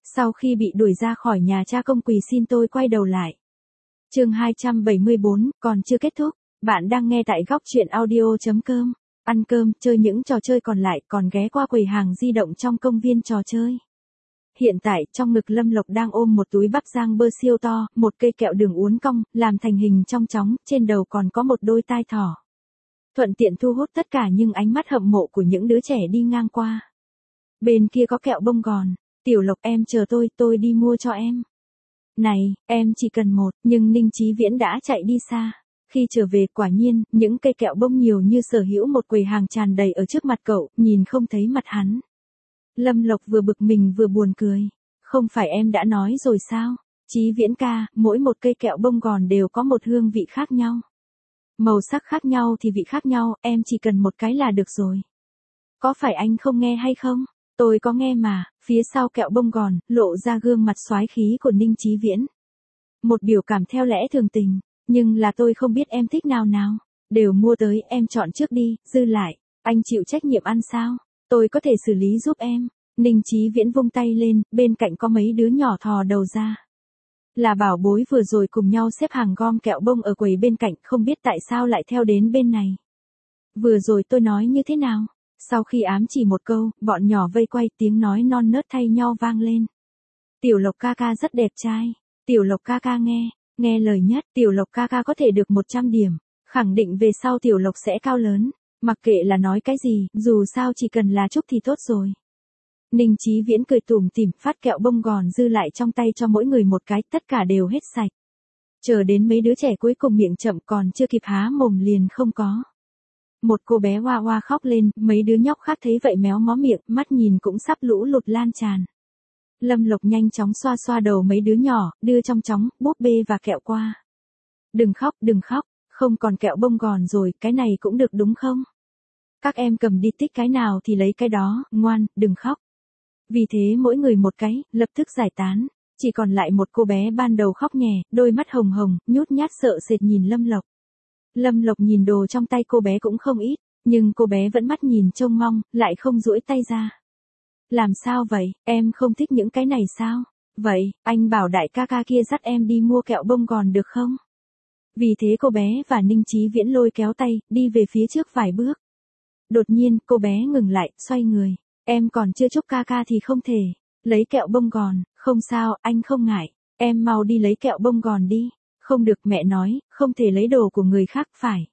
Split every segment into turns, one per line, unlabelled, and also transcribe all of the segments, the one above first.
Sau khi bị đuổi ra khỏi nhà cha công quỳ xin tôi quay đầu lại. Chương 274, còn chưa kết thúc. Bạn đang nghe tại góc truyện audio.com. Ăn cơm, chơi những trò chơi còn lại, còn ghé qua quầy hàng di động trong công viên trò chơi. Hiện tại, trong ngực Lâm Lộc đang ôm một túi bắp rang bơ siêu to, một cây kẹo đường uốn cong, làm thành hình trong chóng, trên đầu còn có một đôi tai thỏ. Thuận tiện thu hút tất cả những ánh mắt hâm mộ của những đứa trẻ đi ngang qua. Bên kia có kẹo bông gòn. Tiểu Lộc em chờ tôi đi mua cho em. Này, em chỉ cần một, nhưng Ninh Chí Viễn đã chạy đi xa. Khi trở về quả nhiên, những cây kẹo bông nhiều như sở hữu một quầy hàng tràn đầy ở trước mặt cậu, nhìn không thấy mặt hắn. Lâm Lộc vừa bực mình vừa buồn cười. Không phải em đã nói rồi sao? Chí Viễn ca, mỗi một cây kẹo bông gòn đều có một hương vị khác nhau. Màu sắc khác nhau thì vị khác nhau, em chỉ cần một cái là được rồi. Có phải anh không nghe hay không? Tôi có nghe mà. Phía sau kẹo bông gòn, lộ ra gương mặt soái khí của Ninh Chí Viễn. Một biểu cảm theo lẽ thường tình, nhưng là tôi không biết em thích nào nào. Đều mua tới, em chọn trước đi, dư lại, anh chịu trách nhiệm ăn sao? Tôi có thể xử lý giúp em. Ninh Chí Viễn vung tay lên, bên cạnh có mấy đứa nhỏ thò đầu ra. Là bảo bối vừa rồi cùng nhau xếp hàng gom kẹo bông ở quầy bên cạnh, không biết tại sao lại theo đến bên này. Vừa rồi tôi nói như thế nào? Sau khi ám chỉ một câu, bọn nhỏ vây quay, tiếng nói non nớt thay nhau vang lên. Tiểu Lộc ca ca rất đẹp trai. Tiểu Lộc ca ca nghe lời nhất, Tiểu Lộc ca ca có thể được 100 điểm. Khẳng định về sau Tiểu Lộc sẽ cao lớn. Mặc kệ là nói cái gì, dù sao chỉ cần là chúc thì tốt rồi. Ninh Chí Viễn cười tủm tỉm, phát kẹo bông gòn dư lại trong tay cho mỗi người một cái, tất cả đều hết sạch. Chờ đến mấy đứa trẻ cuối cùng miệng chậm còn chưa kịp há mồm liền không có. Một cô bé hoa hoa khóc lên, mấy đứa nhóc khác thấy vậy méo mó miệng, mắt nhìn cũng sắp lũ lụt lan tràn. Lâm Lộc nhanh chóng xoa xoa đầu mấy đứa nhỏ, đưa trong chóng, búp bê và kẹo qua. Đừng khóc, không còn kẹo bông gòn rồi, cái này cũng được đúng không? Các em cầm đi tích cái nào thì lấy cái đó, ngoan, đừng khóc. Vì thế mỗi người một cái, lập tức giải tán. Chỉ còn lại một cô bé ban đầu khóc nhè, đôi mắt hồng hồng, nhút nhát sợ sệt nhìn Lâm Lộc. Lâm Lộc nhìn đồ trong tay cô bé cũng không ít, nhưng cô bé vẫn mắt nhìn trông mong, lại không duỗi tay ra. Làm sao vậy, em không thích những cái này sao? Vậy, anh bảo đại ca ca kia dắt em đi mua kẹo bông gòn được không? Vì thế cô bé và Ninh Chí Viễn lôi kéo tay, đi về phía trước vài bước. Đột nhiên, cô bé ngừng lại, xoay người. Em còn chưa chúc ca ca thì không thể. Lấy kẹo bông gòn, không sao, anh không ngại. Em mau đi lấy kẹo bông gòn đi. Không được, mẹ nói, không thể lấy đồ của người khác,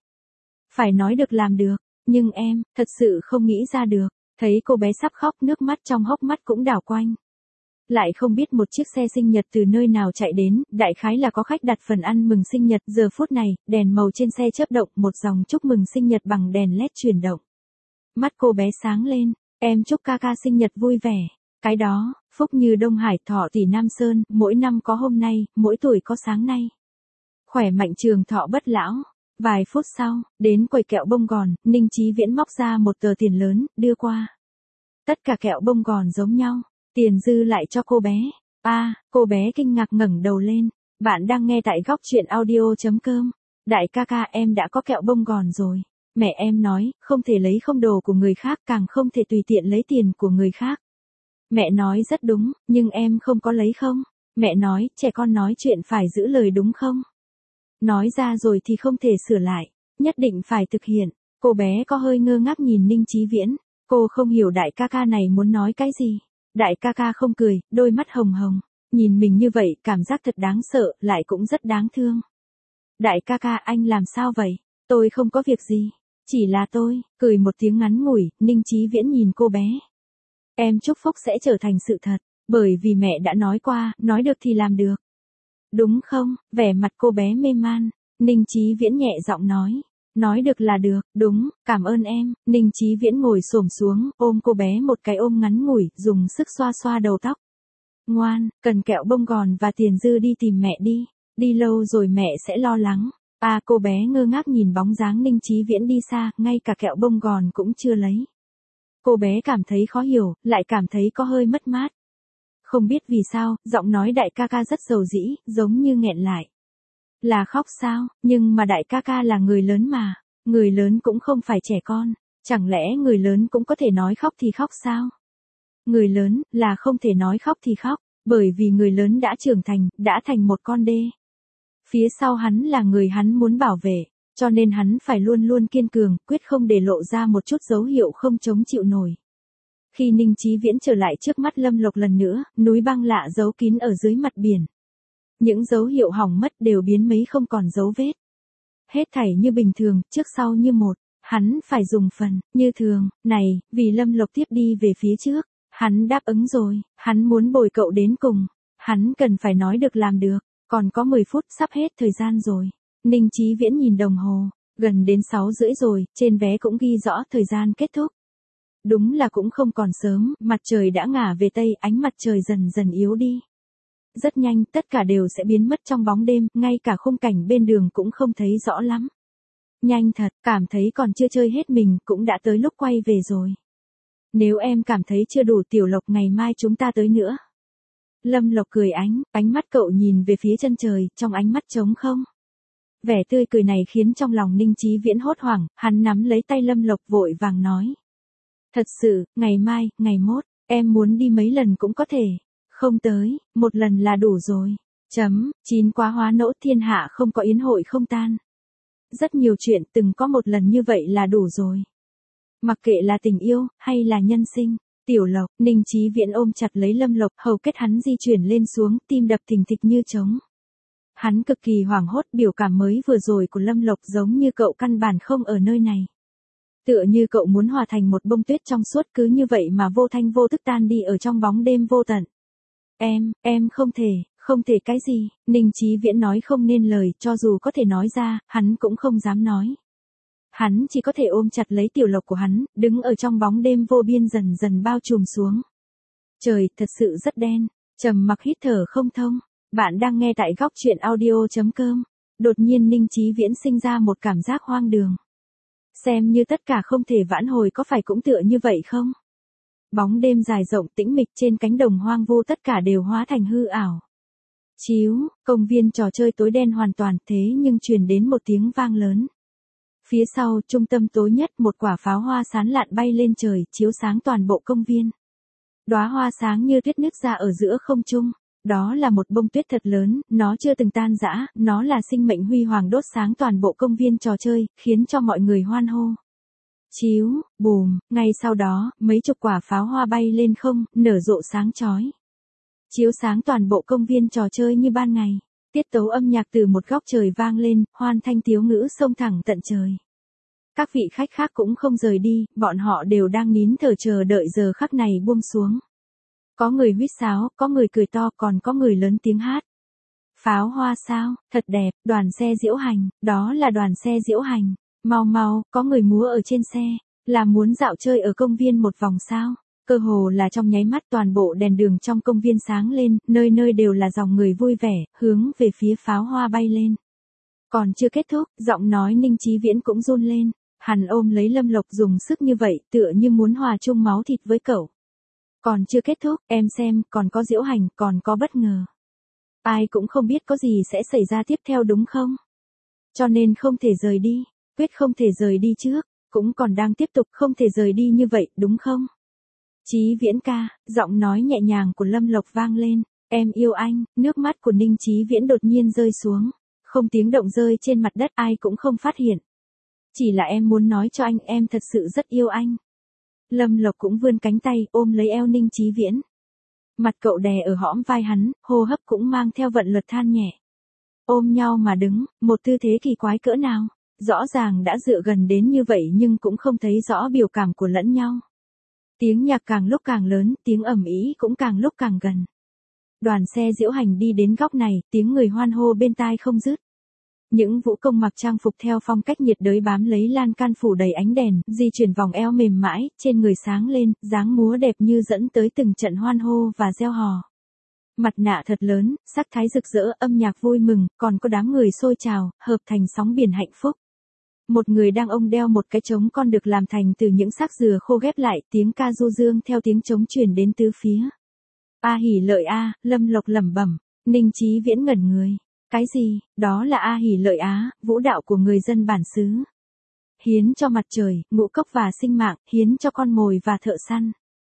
phải nói được làm được, nhưng em, thật sự không nghĩ ra được. Thấy cô bé sắp khóc, nước mắt trong hốc mắt cũng đảo quanh. Lại không biết một chiếc xe sinh nhật từ nơi nào chạy đến, đại khái là có khách đặt phần ăn mừng sinh nhật. Giờ phút này, đèn màu trên xe chớp động, một dòng chúc mừng sinh nhật bằng đèn LED chuyển động. Mắt cô bé sáng lên, em chúc ca ca sinh nhật vui vẻ. Cái đó, phúc như Đông Hải, thọ tỷ Nam Sơn, mỗi năm có hôm nay, mỗi tuổi có sáng nay. Khỏe mạnh trường thọ bất lão. Vài phút sau, đến quầy kẹo bông gòn, Ninh Chí Viễn móc ra một tờ tiền lớn, đưa qua. Tất cả kẹo bông gòn giống nhau, tiền dư lại cho cô bé. Cô bé kinh ngạc ngẩng đầu lên. Bạn đang nghe tại góc truyện audio.com. Đại ca ca, em đã có kẹo bông gòn rồi. Mẹ em nói, không thể lấy không đồ của người khác, càng không thể tùy tiện lấy tiền của người khác. Mẹ nói rất đúng, nhưng em không có lấy không? Mẹ nói, trẻ con nói chuyện phải giữ lời đúng không? Nói ra rồi thì không thể sửa lại, nhất định phải thực hiện. Cô bé có hơi ngơ ngác nhìn Ninh Chí Viễn, cô không hiểu đại ca ca này muốn nói cái gì. Đại ca ca không cười, đôi mắt hồng hồng, nhìn mình như vậy, cảm giác thật đáng sợ, lại cũng rất đáng thương. Đại ca ca, anh làm sao vậy? Tôi không có việc gì, chỉ là tôi, cười một tiếng ngắn ngủi. Ninh Chí Viễn nhìn cô bé. Em chúc phúc sẽ trở thành sự thật, bởi vì mẹ đã nói qua, nói được thì làm được. Đúng không? Vẻ mặt cô bé mê man. Ninh Chí Viễn nhẹ giọng nói được là được, đúng, cảm ơn em. Ninh Chí Viễn ngồi xổm xuống, ôm cô bé một cái ôm ngắn ngủi, dùng sức xoa xoa đầu tóc. Ngoan, cần kẹo bông gòn và tiền dư đi tìm mẹ đi, đi lâu rồi mẹ sẽ lo lắng. Cô bé ngơ ngác nhìn bóng dáng Ninh Chí Viễn đi xa, ngay cả kẹo bông gòn cũng chưa lấy. Cô bé cảm thấy khó hiểu, lại cảm thấy có hơi mất mát. Không biết vì sao, giọng nói đại ca ca rất dầu dĩ, giống như nghẹn lại. Là khóc sao, nhưng mà đại ca ca là người lớn mà, người lớn cũng không phải trẻ con, chẳng lẽ người lớn cũng có thể nói khóc thì khóc sao? Người lớn, là không thể nói khóc thì khóc, Bởi vì người lớn đã trưởng thành, đã thành một con đê. Phía sau hắn là người hắn muốn bảo vệ, cho nên hắn phải luôn luôn kiên cường, quyết không để lộ ra một chút dấu hiệu không chống chịu nổi. Khi Ninh Chí Viễn trở lại trước mắt Lâm Lộc lần nữa, núi băng lạ giấu kín ở dưới mặt biển. Những dấu hiệu hỏng mất đều biến mấy không còn dấu vết. Hết thảy như bình thường, trước sau như một, hắn phải dùng phần, như thường, này, vì Lâm Lộc tiếp đi về phía trước. Hắn đáp ứng rồi, hắn muốn bồi cậu đến cùng. Hắn cần phải nói được làm được, còn có 10 phút sắp hết thời gian rồi. Ninh Chí Viễn nhìn đồng hồ, gần đến 6 rưỡi rồi, trên vé cũng ghi rõ thời gian kết thúc. Đúng là cũng không còn sớm, mặt trời đã ngả về tây, ánh mặt trời dần dần yếu đi. Rất nhanh, tất cả đều sẽ biến mất trong bóng đêm, ngay cả khung cảnh bên đường cũng không thấy rõ lắm. Nhanh thật, cảm thấy còn chưa chơi hết mình, cũng đã tới lúc quay về rồi. Nếu em cảm thấy chưa đủ Tiểu Lộc, ngày mai chúng ta tới nữa. Lâm Lộc cười ánh mắt cậu nhìn về phía chân trời, trong ánh mắt trống không. Vẻ tươi cười này khiến trong lòng Ninh Chí Viễn hốt hoảng, hắn nắm lấy tay Lâm Lộc vội vàng nói. Thật sự, ngày mai, ngày mốt, em muốn đi mấy lần cũng có thể. Không tới, một lần là đủ rồi. Chín quá hóa nỗ, thiên hạ không có yến hội không tan. Rất nhiều chuyện từng có một lần như vậy là đủ rồi. Mặc kệ là tình yêu, hay là nhân sinh, Tiểu Lộc, Ninh Chí Viễn ôm chặt lấy Lâm Lộc, hầu kết hắn di chuyển lên xuống, tim đập thình thịch như trống. Hắn cực kỳ hoảng hốt, biểu cảm mới vừa rồi của Lâm Lộc giống như cậu căn bản không ở nơi này. Tựa như cậu muốn hòa thành một bông tuyết trong suốt, cứ như vậy mà vô thanh vô tức tan đi ở trong bóng đêm vô tận. Em không thể cái gì, Ninh Chí Viễn nói không nên lời, cho dù có thể nói ra, hắn cũng không dám nói. Hắn chỉ có thể ôm chặt lấy Tiểu Lộc của hắn, đứng ở trong bóng đêm vô biên dần dần bao trùm xuống. Trời thật sự rất đen, trầm mặc hít thở không thông. Bạn đang nghe tại góc truyện audio.com. Đột nhiên Ninh Chí Viễn sinh ra một cảm giác hoang đường. Xem như tất cả không thể vãn hồi, có phải cũng tựa như vậy không? Bóng đêm dài rộng tĩnh mịch, trên cánh đồng hoang vu tất cả đều hóa thành hư ảo. Chiếu, công viên trò chơi tối đen hoàn toàn, thế nhưng truyền đến một tiếng vang lớn. Phía sau, trung tâm tối nhất, một quả pháo hoa sán lạn bay lên trời, chiếu sáng toàn bộ công viên. Đóa hoa sáng như tuyết nứt ra ở giữa không trung. Đó là một bông tuyết thật lớn, nó chưa từng tan rã, nó là sinh mệnh huy hoàng đốt sáng toàn bộ công viên trò chơi, khiến cho mọi người hoan hô. Chiếu, bùm, ngay sau đó, mấy chục quả pháo hoa bay lên không, nở rộ sáng chói. Chiếu sáng toàn bộ công viên trò chơi như ban ngày. Tiết tấu âm nhạc từ một góc trời vang lên, hoan thanh tiếu ngữ xông thẳng tận trời. Các vị khách khác cũng không rời đi, bọn họ đều đang nín thở chờ đợi giờ khắc này buông xuống. Có người huýt sáo, có người cười to, còn có người lớn tiếng hát. Pháo hoa sao, thật đẹp, đoàn xe diễu hành, đó là đoàn xe diễu hành. Mau mau, có người múa ở trên xe, là muốn dạo chơi ở công viên một vòng sao. Cơ hồ là trong nháy mắt toàn bộ đèn đường trong công viên sáng lên, nơi nơi đều là dòng người vui vẻ, hướng về phía pháo hoa bay lên. Còn chưa kết thúc, giọng nói Ninh Chí Viễn cũng run lên, hắn ôm lấy Lâm Lộc dùng sức như vậy, tựa như muốn hòa chung máu thịt với cậu. Còn chưa kết thúc, em xem, còn có diễu hành, còn có bất ngờ. Ai cũng không biết có gì sẽ xảy ra tiếp theo đúng không? Cho nên không thể rời đi, quyết không thể rời đi trước, cũng còn đang tiếp tục không thể rời đi như vậy, đúng không? Chí Viễn ca, giọng nói nhẹ nhàng của Lâm Lộc vang lên, em yêu anh, nước mắt của Ninh Chí Viễn đột nhiên rơi xuống, không tiếng động rơi trên mặt đất, ai cũng không phát hiện. Chỉ là em muốn nói cho anh, em thật sự rất yêu anh. Lâm Lộc cũng vươn cánh tay, ôm lấy eo Ninh Chí Viễn. Mặt cậu đè ở hõm vai hắn, hô hấp cũng mang theo vận luật than nhẹ. Ôm nhau mà đứng, một tư thế kỳ quái cỡ nào, rõ ràng đã dựa gần đến như vậy nhưng cũng không thấy rõ biểu cảm của lẫn nhau. Tiếng nhạc càng lúc càng lớn, tiếng ầm ĩ cũng càng lúc càng gần. Đoàn xe diễu hành đi đến góc này, tiếng người hoan hô bên tai không dứt. Những vũ công mặc trang phục theo phong cách nhiệt đới bám lấy lan can phủ đầy ánh đèn, di chuyển vòng eo mềm mãi, trên người sáng lên, dáng múa đẹp như dẫn tới từng trận hoan hô và reo hò. Mặt nạ thật lớn, sắc thái rực rỡ, âm nhạc vui mừng, còn có đám người xôi trào, hợp thành sóng biển hạnh phúc. Một người đàn ông đeo một cái trống con được làm thành từ những xác dừa khô ghép lại, tiếng ca du dương theo tiếng trống truyền đến tứ phía. A hỉ lợi a, Lâm Lộc lẩm bẩm, Ninh Chí Viễn ngẩn người. Cái gì, đó là A hỉ lợi á, vũ đạo của người dân bản xứ. Hiến cho mặt trời, ngũ cốc và sinh mạng, hiến cho con mồi và thợ săn.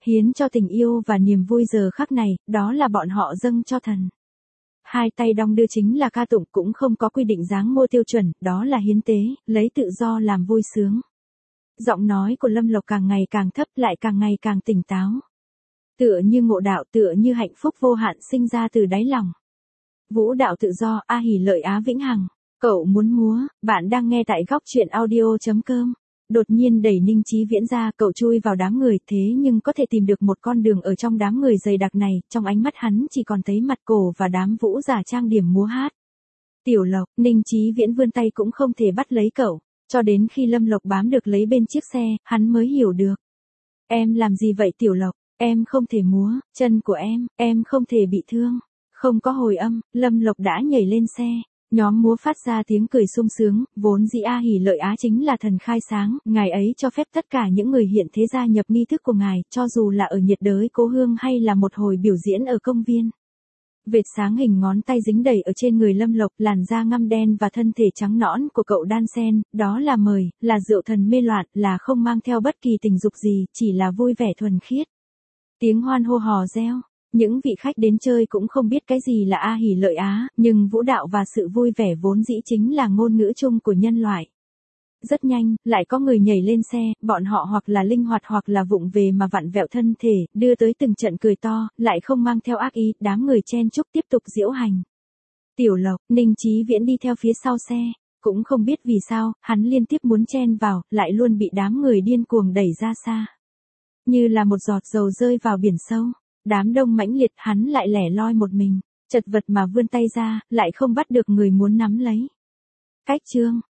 hiến cho tình yêu và niềm vui giờ khắc này, đó là bọn họ dâng cho thần. Hai tay đong đưa chính là ca tụng, cũng không có quy định dáng mua tiêu chuẩn, đó là hiến tế, lấy tự do làm vui sướng. Giọng nói của Lâm Lộc càng ngày càng thấp, lại càng ngày càng tỉnh táo. Tựa như ngộ đạo, tựa như hạnh phúc vô hạn sinh ra từ đáy lòng. Vũ đạo tự do, A Hỉ Lợi Á vĩnh hằng. Cậu muốn múa, bạn đang nghe tại góc truyện audio.com. Đột nhiên đẩy Ninh Chí Viễn ra, cậu chui vào đám người, thế nhưng có thể tìm được một con đường ở trong đám người dày đặc này, trong ánh mắt hắn chỉ còn thấy mặt cổ và đám vũ giả trang điểm múa hát. Tiểu Lộc, Ninh Chí Viễn vươn tay cũng không thể bắt lấy cậu, cho đến khi Lâm Lộc bám được lấy bên chiếc xe, hắn mới hiểu được. Em làm gì vậy Tiểu Lộc, em không thể múa, chân của em không thể bị thương. Không có hồi âm, Lâm Lộc đã nhảy lên xe. Nhóm múa phát ra tiếng cười sung sướng, vốn dĩ A Hỉ Lợi Á chính là thần khai sáng, ngài ấy cho phép tất cả những người hiện thế gia nhập nghi thức của ngài, cho dù là ở nhiệt đới cố hương hay là một hồi biểu diễn ở công viên. Vệt sáng hình ngón tay dính đầy ở trên người Lâm Lộc, làn da ngăm đen và thân thể trắng nõn của cậu đan xen, đó là mời, là rượu thần mê loạn, là không mang theo bất kỳ tình dục gì, chỉ là vui vẻ thuần khiết. Tiếng hoan hô hò reo. Những vị khách đến chơi cũng không biết cái gì là A Hỉ Lợi Á, nhưng vũ đạo và sự vui vẻ vốn dĩ chính là ngôn ngữ chung của nhân loại. Rất nhanh, lại có người nhảy lên xe, bọn họ hoặc là linh hoạt hoặc là vụng về mà vặn vẹo thân thể, đưa tới từng trận cười to, lại không mang theo ác ý, đám người chen chúc tiếp tục diễu hành. Tiểu Lộc, Ninh Chí Viễn đi theo phía sau xe, cũng không biết vì sao, hắn liên tiếp muốn chen vào, lại luôn bị đám người điên cuồng đẩy ra xa. Như là một giọt dầu rơi vào biển sâu. Đám đông mãnh liệt, hắn lại lẻ loi một mình, chật vật mà vươn tay ra, lại không bắt được người muốn nắm lấy. Cách chương